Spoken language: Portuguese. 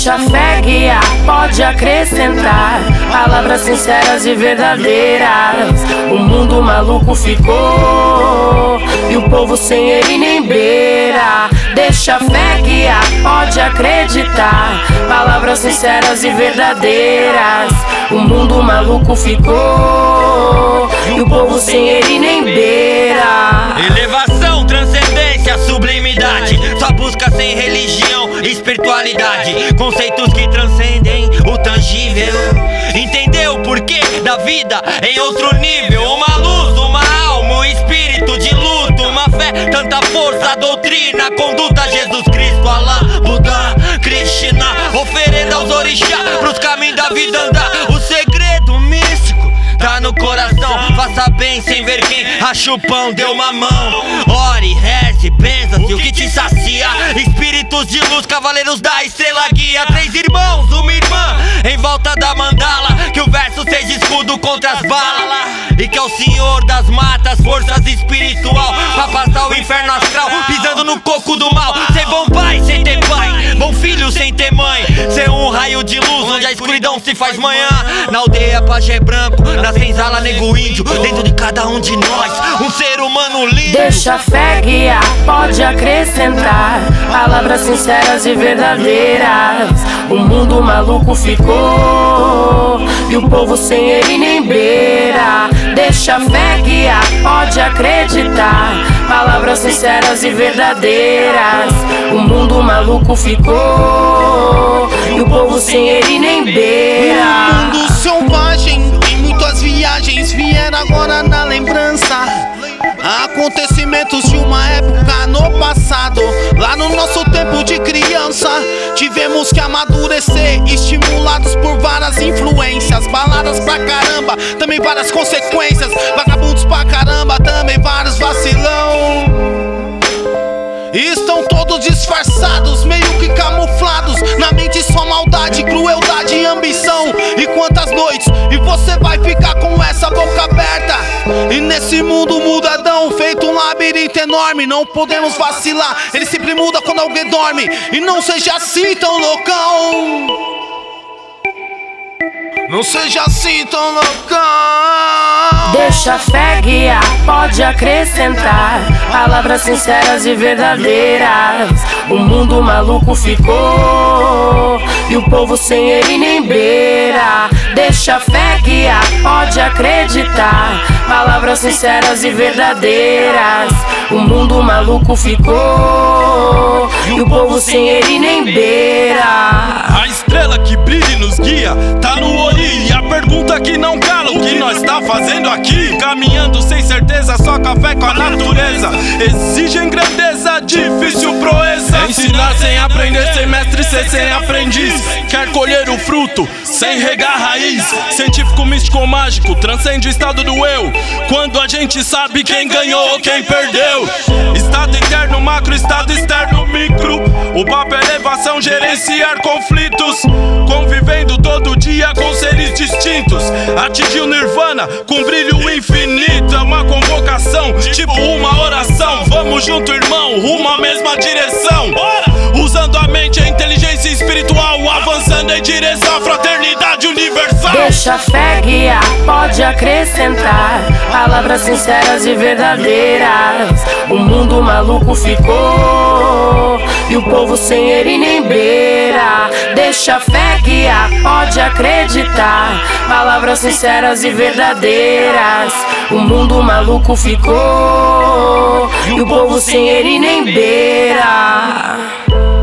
Deixa a fé guiar, pode acrescentar palavras sinceras e verdadeiras. O mundo maluco ficou e o povo sem ele nem beira. Deixa a fé guiar, pode acreditar palavras sinceras e verdadeiras. O mundo maluco ficou e o povo sem ele nem beira. Elevação, transcendência, sublimidade, só busca sem religião, espiritualidade, conceitos que transcendem o tangível. Entendeu o porquê da vida em outro nível? Uma luz, uma alma, um espírito de luto, uma fé, tanta força, doutrina, conduta, Jesus Cristo, Allah, Buda, Krishna, oferenda aos orixá, pros caminhos da vida andar. O segredo místico tá no coração, faça bem sem ver quem racha o pão, dê uma mão. Ore, reze, benza-se o que te sacia. Espíritos de luz, cavaleiros da estrela guia. 3 irmãos, uma irmã, em volta da mandala. Que o verso seja escudo contra as balas, e que é o Senhor das matas, forças espiritual, pra passar o inferno astral, pisando no coco do mal. Ser bom pai sem ter pai, bom filho sem ter mãe. Ser um raio de luz onde a escuridão se faz manhã. Na aldeia pajé branco, na senzala nego índio, dentro de cada um de nós, um ser humano lindo. Deixa a fé guiar, pode acrescentar palavras sinceras e verdadeiras. O mundo maluco ficou e o povo sem ele nem beira. Deixa a fé guiar, pode acreditar palavras sinceras e verdadeiras. O mundo maluco ficou e o povo sem ele nem beira. Um mundo selvagem em muitas viagens vieram agora na lembrança. Acontecimentos de uma época no passado. Lá no nosso tempo de criança, tivemos que amadurecer, estimulados por várias influências. Baladas pra caramba, também várias consequências. Vagabundos pra caramba, também vários vacilão. E estão todos disfarçados, meio que camuflados. Na mente só maldade, crueldade e ambição. E quantas noites, e você vai ficar com essa boca aberta. E nesse mundo mudadão, feito um labirinto enorme, não podemos vacilar, ele sempre muda quando alguém dorme. E não seja assim tão loucão, não seja assim tão loucão. Deixa a fé guiar, pode acrescentar palavras sinceras e verdadeiras. O mundo maluco ficou e o povo sem ele nem beira. Deixa a fé guiar, pode acreditar palavras sinceras e verdadeiras. O mundo maluco ficou e o povo sem ele nem beira. A estrela que brilha e nos guia tá no olho, e a pergunta que não cala: o que nós tá fazendo aqui? Caminhando sem certeza, só café com a natureza. Exigem grandeza, difícil proeza. Ensinar sem aprender, sem mestre, ser sem aprendiz. Quer colher o fruto sem regar raiz. Científico, místico ou mágico, transcende o estado do eu. Quando a gente sabe quem ganhou ou quem perdeu. Estado interno, macro, estado externo, micro. O papo é elevação, gerenciar conflitos. Convivendo todo dia com seres distintos. Atingir o nirvana com brilho infinito. É uma convocação, tipo uma oração. Vamos junto, irmão, rumo à mesma direção. Usando a mente, a inteligência espiritual, avançando em direção à fraternidade universal. Deixa a fé guiar, pode acrescentar palavras sinceras e verdadeiras. O mundo maluco ficou e o povo sem ele nem beira. Deixa a fé guiar, pode acreditar palavras sinceras e verdadeiras. O mundo maluco ficou e o povo sem ele nem beira.